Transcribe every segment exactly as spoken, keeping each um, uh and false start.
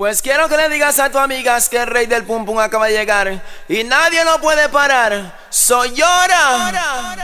Pues quiero que le digas a tu amigas que el rey del pum pum acaba de llegar y nadie lo puede parar. Soy Llora,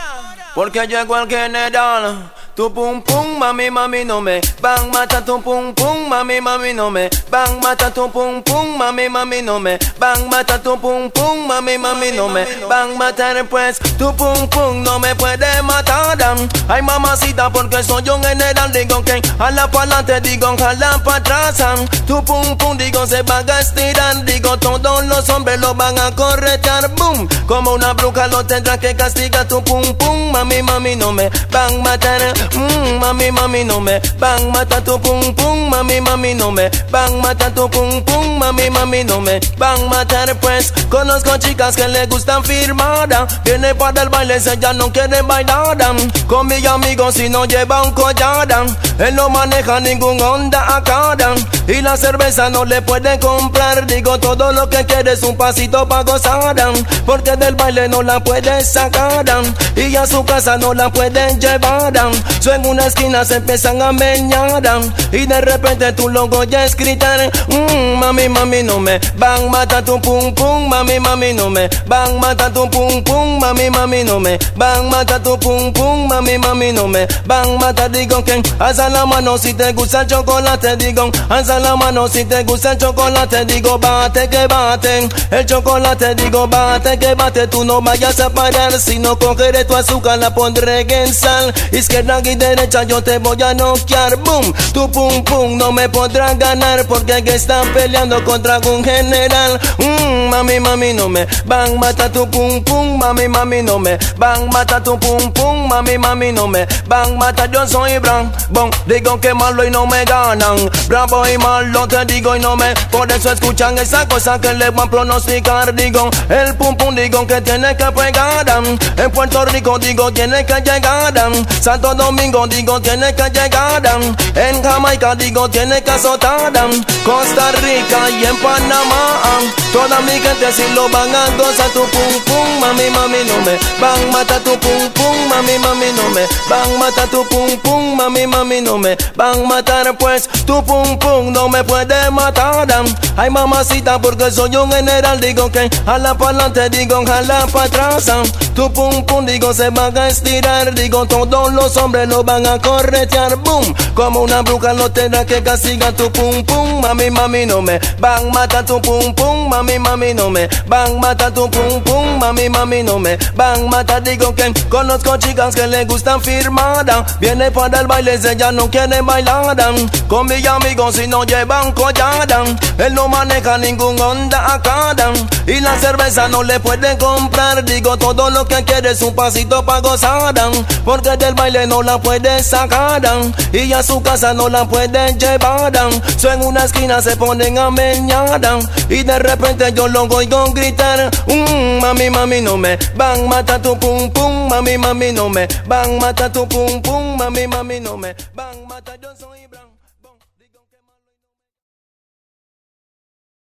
porque llegó el general. Tu pum pum, mami, mami, no me van mata tu pum pum, mami, mami, no me van mata tu pum pum, mami, mami, no me van mata tu pum pum, mami, mami, no me van matar. Pues tu pum pum no me puede matar. Ay, mamacita, porque soy un general. Digo que jala pa' adelante, digo jala pa' atrás. Tu pum pum, digo se van a estirar. Digo todos los hombres lo van a corretear. Boom, como una bruja lo tendrá que castigar. Tu pum pum, mami, mami, no me van matar. Mm, mami, mami, no me van matar tu pum pum, mami, mami, no me van matar tu pum pum, mami, mami, no me van matar. Pues conozco chicas que le gustan firmada, viene para el baile, ella no quiere bailar. Con mis amigos si no lleva un collar, él no maneja ningún Honda acá, y la cerveza no le puede comprar. Digo todo lo que quiere es un pasito pa' gozar, porque del baile no la puede sacar, y a su casa no la pueden llevar. En una esquina se empiezan a meñar, y de repente tu logo ya es gritar. Mmm, mami, mami, no me van matar tu pum pum, mami, mami, no me van matar tu pum pum, mami, mami, no me van matar tu pum pum, mami, mami, no me van matar. Digo que alza la mano si te gusta el chocolate, digo alza la mano si te gusta el chocolate, digo bate que bate el chocolate, digo bate que bate. Tú no vayas a parar, si no cogeré tu azúcar, la pondré en sal. Izquierda y derecha yo te voy a noquear. Boom, tu pum pum no me podrás ganar, porque aquí están peleando contra un general. Mmm, mami, mami, no me van matar tu pum pum, mami, mami, no me van matar tu pum pum, mami, mami, no me van matar. Yo soy Bran, bon, digo que malo y no me ganan. Bravo y malo te digo y no me, por eso escuchan esa cosa que le van a pronosticar. Digo, el pum pum digo que tiene que pegar. En Puerto Rico digo tiene que llegar. Santo Domingo digo tiene que llegar. En Jamaica digo tiene que azotar. Costa Rica y en Panamá, toda mi gente si lo van a gozar. Tu pum pum, mami, mami, no me van matar tu pum pum, mami, mami, no me van matar tu pum pum, mami, mami, no me van matar. Pues tu pum pum no me puede matar. Ay, mamacita, porque soy un general. Digo que jala pa' adelante, digo jala pa' atrás. Tu pum pum, digo se van a estirar. Digo todos los hombres lo van a corretear. Boom, como una bruja lo tendrá que castigar. Tu pum pum, mami, mami, no me van matar tu pum pum, mami, mami, no me van matar tu pum pum, mami, mami, no me van matar. Digo que conozco chicas que le gustan firmada, viene para el baile, ella no quiere bailar. Con mis amigos si no llevan collar, él no maneja ningún Honda acá, y la cerveza no le puede comprar. Digo todo lo que quiere es un pasito pa' gozar, porque del baile no la puede sacar, y a su casa no la pueden llevar. So en una esquina se ponen a meñar, y de repente yo lo oigo gritar. Mmm, mami, mami, no me van matar tu pum pum, mami, mami, no me van matar tu pum pum, mami, mami, no me van matar. Yo soy Bran.